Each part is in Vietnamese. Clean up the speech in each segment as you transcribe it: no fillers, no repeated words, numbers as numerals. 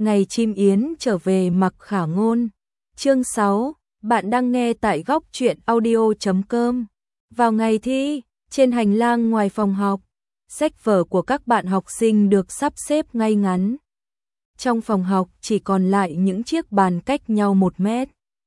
Ngày chim yến trở về Mặc Khả Ngôn. Chương 6, bạn đang nghe tại góc truyện audio.com. Vào ngày thi, trên hành lang ngoài phòng học, sách vở của các bạn học sinh được sắp xếp ngay ngắn. Trong phòng học chỉ còn lại những chiếc bàn cách nhau 1 mét.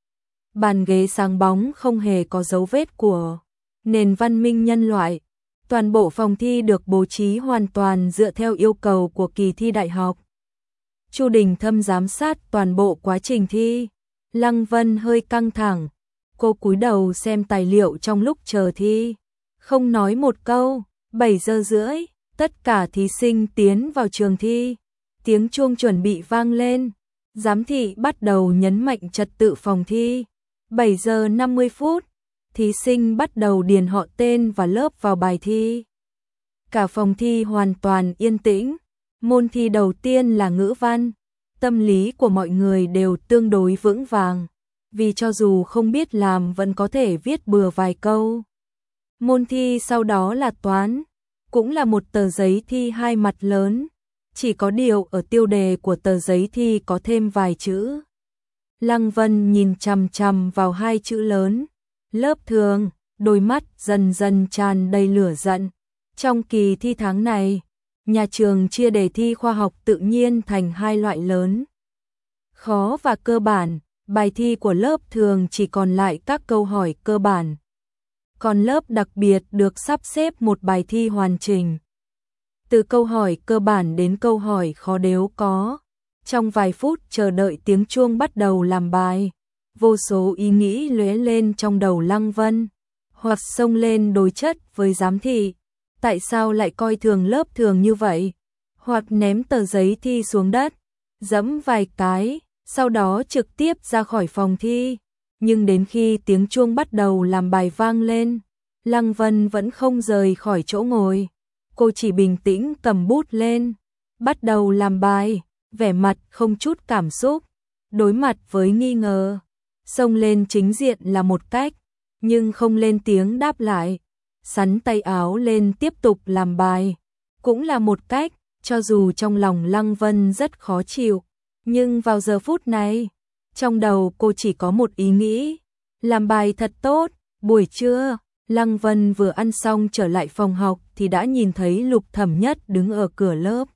Bàn ghế sáng bóng không hề có dấu vết của nền văn minh nhân loại. Toàn bộ phòng thi được bố trí hoàn toàn dựa theo yêu cầu của kỳ thi đại học. Chu Đình Thâm giám sát toàn bộ quá trình thi. Lăng Vân hơi căng thẳng. Cô cúi đầu xem tài liệu trong lúc chờ thi. Không nói một câu. 7 giờ rưỡi, tất cả thí sinh tiến vào trường thi. Tiếng chuông chuẩn bị vang lên. Giám thị bắt đầu nhấn mạnh trật tự phòng thi. 7 giờ 50 phút, thí sinh bắt đầu điền họ tên và lớp vào bài thi. Cả phòng thi hoàn toàn yên tĩnh. Môn thi đầu tiên là ngữ văn. Tâm lý của mọi người đều tương đối vững vàng, vì cho dù không biết làm vẫn có thể viết bừa vài câu. Môn thi sau đó là toán, cũng là một tờ giấy thi 2 mặt lớn, chỉ có điều ở tiêu đề của tờ giấy thi có thêm vài chữ. Lăng Vân nhìn chằm chằm vào 2 chữ lớn, lớp thường, đôi mắt dần dần tràn đầy lửa giận. Trong kỳ thi tháng này, nhà trường chia đề thi khoa học tự nhiên thành 2 loại lớn, khó và cơ bản. Bài thi của lớp thường chỉ còn lại các câu hỏi cơ bản, còn lớp đặc biệt được sắp xếp một bài thi hoàn chỉnh. Từ câu hỏi cơ bản đến câu hỏi khó đều có. Trong vài phút chờ đợi tiếng chuông bắt đầu làm bài, vô số ý nghĩ lóe lên trong đầu Lăng Vân, hoặc xông lên đối chất với giám thị. Tại sao lại coi thường lớp thường như vậy? Hoặc ném tờ giấy thi xuống đất, giẫm vài cái, sau đó trực tiếp ra khỏi phòng thi. Nhưng đến khi tiếng chuông bắt đầu làm bài vang lên, Lăng Vân vẫn không rời khỏi chỗ ngồi. Cô chỉ bình tĩnh cầm bút lên, bắt đầu làm bài, vẻ mặt không chút cảm xúc. Đối mặt với nghi ngờ, xông lên chính diện là một cách, nhưng không lên tiếng đáp lại, xắn tay áo lên tiếp tục làm bài, cũng là một cách. Cho dù trong lòng Lăng Vân rất khó chịu, nhưng vào giờ phút này, trong đầu cô chỉ có một ý nghĩ, làm bài thật tốt. Buổi trưa, Lăng Vân vừa ăn xong trở lại phòng học thì đã nhìn thấy Lục Thẩm Nhất đứng ở cửa lớp.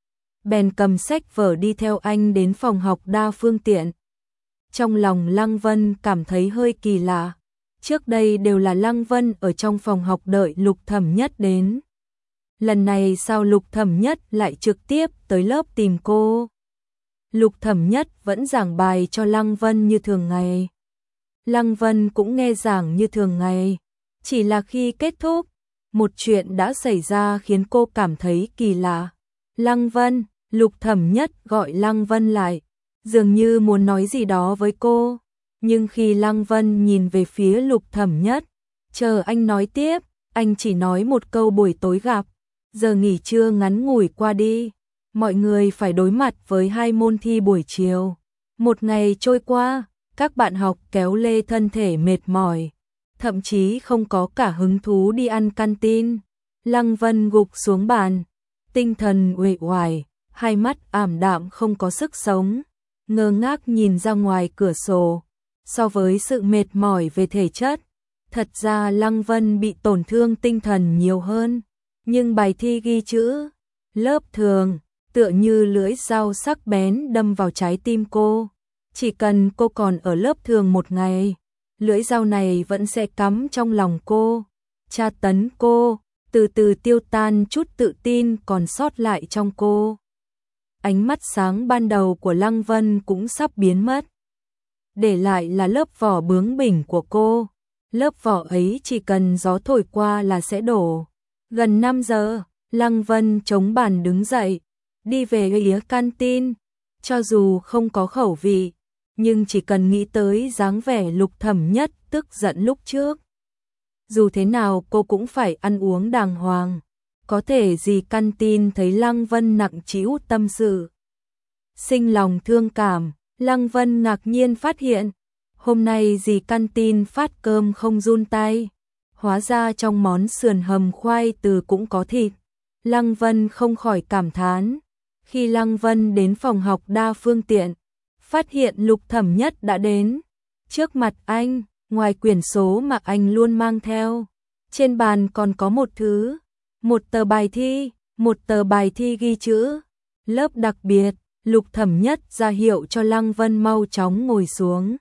Bèn cầm sách vở đi theo anh đến phòng học đa phương tiện. Trong lòng Lăng Vân cảm thấy hơi kỳ lạ. Trước đây đều là Lăng Vân ở trong phòng học đợi Lục Thẩm Nhất đến. Lần này sao Lục Thẩm Nhất lại trực tiếp tới lớp tìm cô? Lục Thẩm Nhất vẫn giảng bài cho Lăng Vân như thường ngày. Lăng Vân cũng nghe giảng như thường ngày. Chỉ là khi kết thúc, một chuyện đã xảy ra khiến cô cảm thấy kỳ lạ. Lăng Vân, Lục Thẩm Nhất gọi Lăng Vân lại, dường như muốn nói gì đó với cô. Nhưng khi Lăng Vân nhìn về phía Lục Thẩm Nhất, chờ anh nói tiếp, anh chỉ nói một câu buổi tối gặp. Giờ nghỉ trưa ngắn ngủi qua đi, mọi người phải đối mặt với 2 môn thi buổi chiều. Một ngày trôi qua, các bạn học kéo lê thân thể mệt mỏi, thậm chí không có cả hứng thú đi ăn canteen. Lăng Vân gục xuống bàn, tinh thần uể oải, hai mắt ảm đạm không có sức sống, ngơ ngác nhìn ra ngoài cửa sổ. So với sự mệt mỏi về thể chất, thật ra Lăng Vân bị tổn thương tinh thần nhiều hơn. Nhưng bài thi ghi chữ lớp thường tựa như lưỡi dao sắc bén đâm vào trái tim cô. Chỉ cần cô còn ở lớp thường một ngày, lưỡi dao này vẫn sẽ cắm trong lòng cô, tra tấn cô, từ từ tiêu tan chút tự tin còn sót lại trong cô. Ánh mắt sáng ban đầu của Lăng Vân cũng sắp biến mất, để lại là lớp vỏ bướng bỉnh của cô. Lớp vỏ ấy chỉ cần gió thổi qua là sẽ đổ. Gần 5 giờ, Lăng Vân chống bàn đứng dậy, đi về phía canteen. Cho dù không có khẩu vị, nhưng chỉ cần nghĩ tới dáng vẻ Lục Thẩm Nhất tức giận lúc trước, dù thế nào cô cũng phải ăn uống đàng hoàng. Có thể gì canteen thấy Lăng Vân nặng trĩu tâm sự, sinh lòng thương cảm. Lăng Vân ngạc nhiên phát hiện, hôm nay dì canteen phát cơm không run tay. Hóa ra trong món sườn hầm khoai từ cũng có thịt. Lăng Vân không khỏi cảm thán, Khi Lăng Vân đến phòng học đa phương tiện, phát hiện Lục Thẩm Nhất đã đến. Trước mặt anh, ngoài quyển số mà anh luôn mang theo, trên bàn còn có một tờ bài thi ghi chữ lớp đặc biệt. Lục Thẩm Nhất ra hiệu cho Lăng Vân mau chóng ngồi xuống.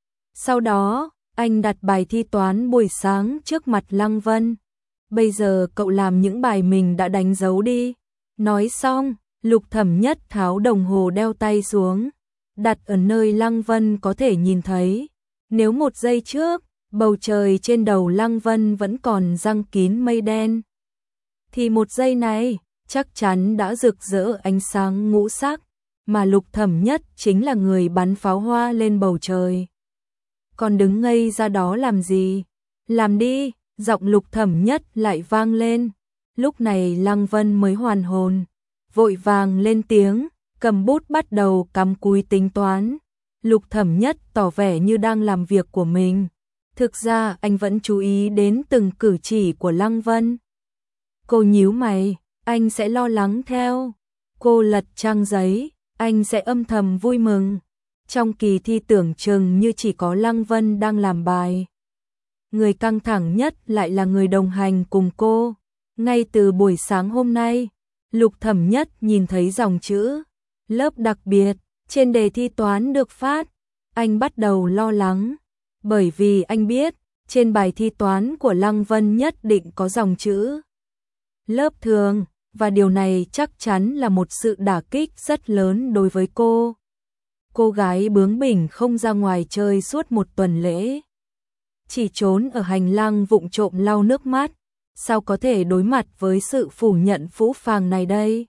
Sau đó, anh đặt bài thi toán buổi sáng trước mặt Lăng Vân. Bây giờ cậu làm những bài mình đã đánh dấu đi. Nói xong, Lục Thẩm Nhất tháo đồng hồ đeo tay xuống, đặt ở nơi Lăng Vân có thể nhìn thấy. Nếu một giây trước, bầu trời trên đầu Lăng Vân vẫn còn giăng kín mây đen, thì một giây này, chắc chắn đã rực rỡ ánh sáng ngũ sắc, mà Lục Thẩm Nhất chính là người bắn pháo hoa lên bầu trời. Còn đứng ngây ra đó làm gì? Làm đi, giọng Lục Thẩm Nhất lại vang lên. Lúc này Lăng Vân mới hoàn hồn, vội vàng lên tiếng, cầm bút bắt đầu cắm cúi tính toán. Lục Thẩm Nhất tỏ vẻ như đang làm việc của mình. Thực ra anh vẫn chú ý đến từng cử chỉ của Lăng Vân. Cô nhíu mày, anh sẽ lo lắng theo. Cô lật trang giấy, anh sẽ âm thầm vui mừng. Trong kỳ thi tưởng chừng như chỉ có Lăng Vân đang làm bài. Người căng thẳng nhất lại là người đồng hành cùng cô. Ngay từ buổi sáng hôm nay, Lục Thẩm Nhất nhìn thấy dòng chữ lớp đặc biệt trên đề thi toán được phát. Anh bắt đầu lo lắng, bởi vì anh biết trên bài thi toán của Lăng Vân nhất định có dòng chữ lớp thường, và điều này chắc chắn là một sự đả kích rất lớn đối với cô. Cô gái bướng bỉnh không ra ngoài chơi suốt một tuần lễ, chỉ trốn ở hành lang vụng trộm lau nước mắt, sao có thể đối mặt với sự phủ nhận phũ phàng này đây?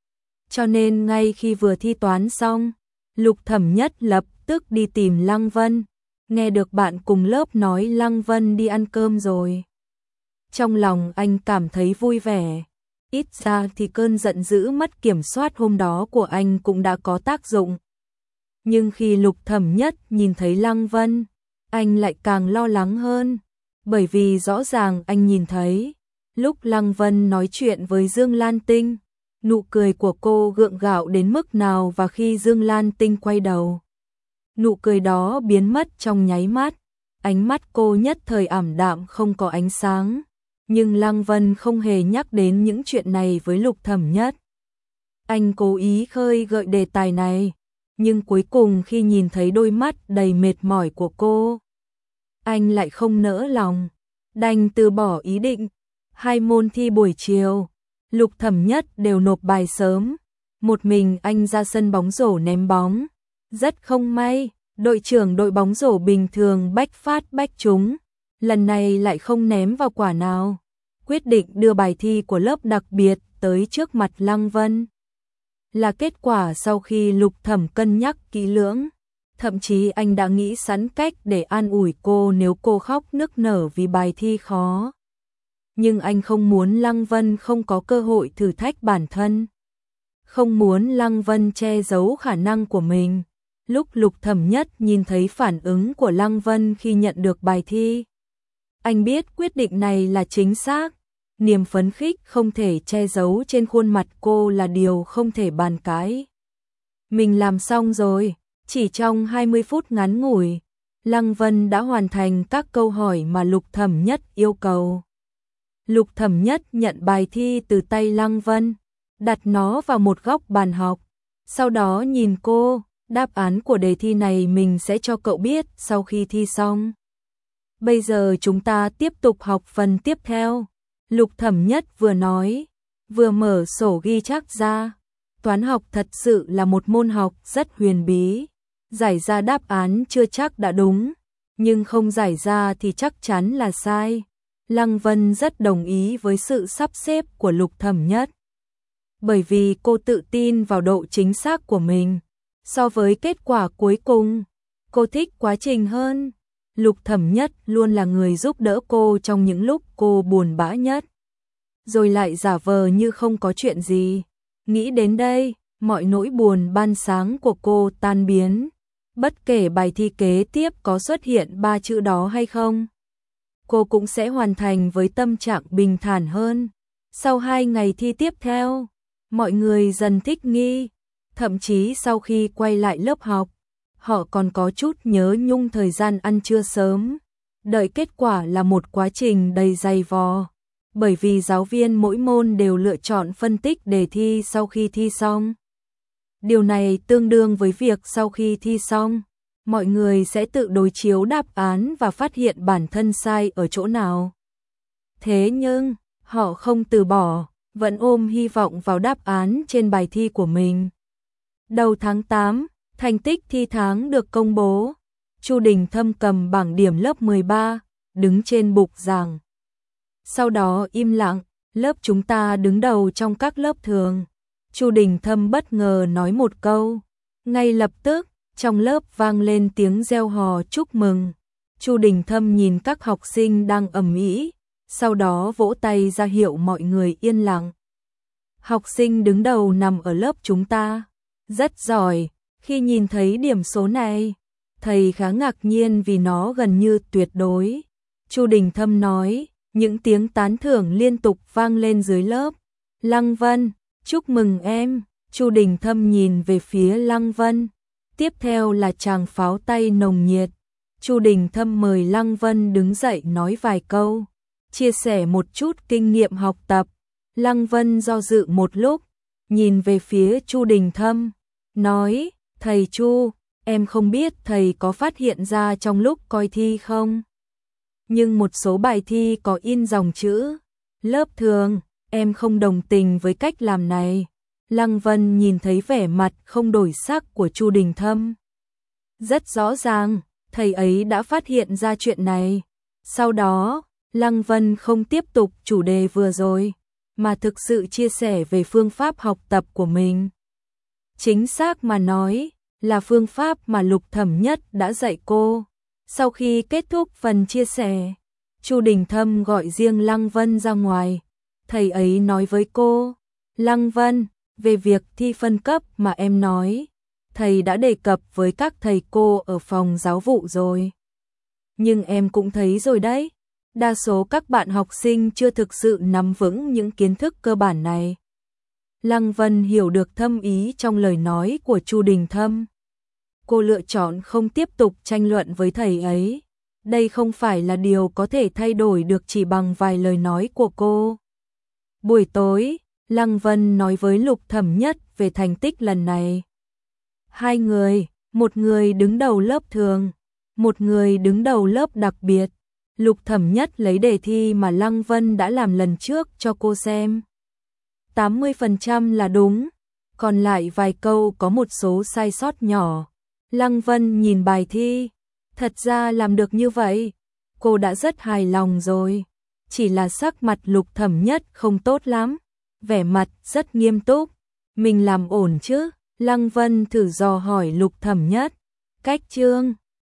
Cho nên ngay khi vừa thi toán xong, Lục Thẩm Nhất lập tức đi tìm Lăng Vân, nghe được bạn cùng lớp nói Lăng Vân đi ăn cơm rồi. Trong lòng anh cảm thấy vui vẻ, ít ra thì cơn giận dữ mất kiểm soát hôm đó của anh cũng đã có tác dụng. Nhưng khi Lục Thẩm Nhất nhìn thấy Lăng Vân, anh lại càng lo lắng hơn, bởi vì rõ ràng anh nhìn thấy, lúc Lăng Vân nói chuyện với Dương Lan Tinh, nụ cười của cô gượng gạo đến mức nào, và khi Dương Lan Tinh quay đầu, nụ cười đó biến mất trong nháy mắt, ánh mắt cô nhất thời ảm đạm không có ánh sáng. Nhưng Lăng Vân không hề nhắc đến những chuyện này với Lục Thẩm Nhất. Anh cố ý khơi gợi đề tài này, nhưng cuối cùng khi nhìn thấy đôi mắt đầy mệt mỏi của cô, anh lại không nỡ lòng, đành từ bỏ ý định. 2 môn thi buổi chiều, Lục Thẩm Nhất đều nộp bài sớm, một mình anh ra sân bóng rổ ném bóng. Rất không may, đội trưởng đội bóng rổ bình thường bách phát bách trúng, lần này lại không ném vào quả nào, quyết định đưa bài thi của lớp đặc biệt tới trước mặt Lăng Vân. Là kết quả sau khi Lục Thẩm cân nhắc kỹ lưỡng, thậm chí anh đã nghĩ sẵn cách để an ủi cô nếu cô khóc nức nở vì bài thi khó. Nhưng anh không muốn Lăng Vân không có cơ hội thử thách bản thân, không muốn Lăng Vân che giấu khả năng của mình. Lúc Lục Thẩm Nhất nhìn thấy phản ứng của Lăng Vân khi nhận được bài thi, anh biết quyết định này là chính xác. Niềm phấn khích không thể che giấu trên khuôn mặt cô là điều không thể bàn cãi. Mình làm xong rồi, chỉ trong 20 phút ngắn ngủi, Lăng Vân đã hoàn thành các câu hỏi mà Lục Thẩm Nhất yêu cầu. Lục Thẩm Nhất nhận bài thi từ tay Lăng Vân, đặt nó vào một góc bàn học, sau đó nhìn cô, đáp án của đề thi này mình sẽ cho cậu biết sau khi thi xong. Bây giờ chúng ta tiếp tục học phần tiếp theo. Lục Thẩm Nhất vừa nói, vừa mở sổ ghi chép ra. Toán học thật sự là một môn học rất huyền bí. Giải ra đáp án chưa chắc đã đúng, nhưng không giải ra thì chắc chắn là sai. Lăng Vân rất đồng ý với sự sắp xếp của Lục Thẩm Nhất, bởi vì cô tự tin vào độ chính xác của mình. So với kết quả cuối cùng, cô thích quá trình hơn. Lục Thẩm Nhất luôn là người giúp đỡ cô trong những lúc cô buồn bã nhất, rồi lại giả vờ như không có chuyện gì. Nghĩ đến đây, mọi nỗi buồn ban sáng của cô tan biến. Bất kể bài thi kế tiếp có xuất hiện 3 chữ đó hay không, cô cũng sẽ hoàn thành với tâm trạng bình thản hơn. Sau 2 ngày thi tiếp theo, Mọi người dần thích nghi, thậm chí sau khi quay lại lớp học, họ còn có chút nhớ nhung thời gian ăn trưa sớm. Đợi kết quả là một quá trình đầy dày vò, bởi vì giáo viên mỗi môn đều lựa chọn phân tích đề thi sau khi thi xong. Điều này tương đương với việc sau khi thi xong, mọi người sẽ tự đối chiếu đáp án và phát hiện bản thân sai ở chỗ nào. Thế nhưng, họ không từ bỏ, vẫn ôm hy vọng vào đáp án trên bài thi của mình. Đầu tháng 8, thành tích thi tháng được công bố. Chu Đình Thâm cầm bảng điểm lớp 13, đứng trên bục giảng. Sau đó im lặng, lớp chúng ta đứng đầu trong các lớp thường. Chu Đình Thâm bất ngờ nói một câu. Ngay lập tức, trong lớp vang lên tiếng reo hò chúc mừng. Chu Đình Thâm nhìn các học sinh đang ầm ĩ, sau đó vỗ tay ra hiệu mọi người yên lặng. Học sinh đứng đầu nằm ở lớp chúng ta. Rất giỏi, khi nhìn thấy điểm số này, thầy khá ngạc nhiên vì nó gần như tuyệt đối. Chu Đình Thâm nói, những tiếng tán thưởng liên tục vang lên dưới lớp. Lăng Vân, chúc mừng em. Chu Đình Thâm nhìn về phía Lăng Vân. Tiếp theo là tràng pháo tay nồng nhiệt. Chu Đình Thâm mời Lăng Vân đứng dậy nói vài câu, chia sẻ một chút kinh nghiệm học tập. Lăng Vân do dự một lúc, nhìn về phía Chu Đình Thâm, nói, thầy Chu, em không biết thầy có phát hiện ra trong lúc coi thi không? Nhưng một số bài thi có in dòng chữ lớp thường, em không đồng tình với cách làm này. Lăng Vân nhìn thấy vẻ mặt không đổi sắc của Chu Đình Thâm. Rất rõ ràng, thầy ấy đã phát hiện ra chuyện này. Sau đó, Lăng Vân không tiếp tục chủ đề vừa rồi, mà thực sự chia sẻ về phương pháp học tập của mình. Chính xác mà nói, là phương pháp mà Lục Thẩm Nhất đã dạy cô. Sau khi kết thúc phần chia sẻ, Chu Đình Thâm gọi riêng Lăng Vân ra ngoài. Thầy ấy nói với cô, Lăng Vân, về việc thi phân cấp mà em nói, thầy đã đề cập với các thầy cô ở phòng giáo vụ rồi. Nhưng em cũng thấy rồi đấy, đa số các bạn học sinh chưa thực sự nắm vững những kiến thức cơ bản này. Lăng Vân hiểu được thâm ý trong lời nói của Chu Đình Thâm. Cô lựa chọn không tiếp tục tranh luận với thầy ấy. Đây không phải là điều có thể thay đổi được chỉ bằng vài lời nói của cô. Buổi tối, Lăng Vân nói với Lục Thẩm Nhất về thành tích lần này. Hai người, một người đứng đầu lớp thường, một người đứng đầu lớp đặc biệt. Lục Thẩm Nhất lấy đề thi mà Lăng Vân đã làm lần trước cho cô xem. 80% là đúng, còn lại vài câu có một số sai sót nhỏ. Lăng Vân nhìn bài thi, thật ra làm được như vậy, cô đã rất hài lòng rồi. Chỉ là sắc mặt Lục Thẩm Nhất không tốt lắm, vẻ mặt rất nghiêm túc. Mình làm ổn chứ? Lăng Vân thử dò hỏi Lục Thẩm Nhất. Cách chương